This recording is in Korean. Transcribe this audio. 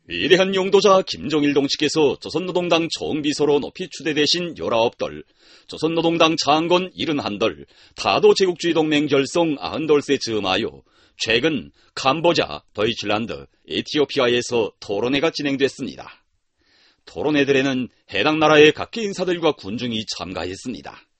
위대한 용도자 김정일 동지께서 조선노동당 정비서로 높이 추대되신 19돌, 조선노동당 장건 71돌, 다도제국주의 동맹 결성 90돌세 즈음하여 최근 캄보자, 더이슬란드, 에티오피아에서 토론회가 진행됐습니다. 토론회들에는 해당 나라의 각계 인사들과 군중이 참가했습니다.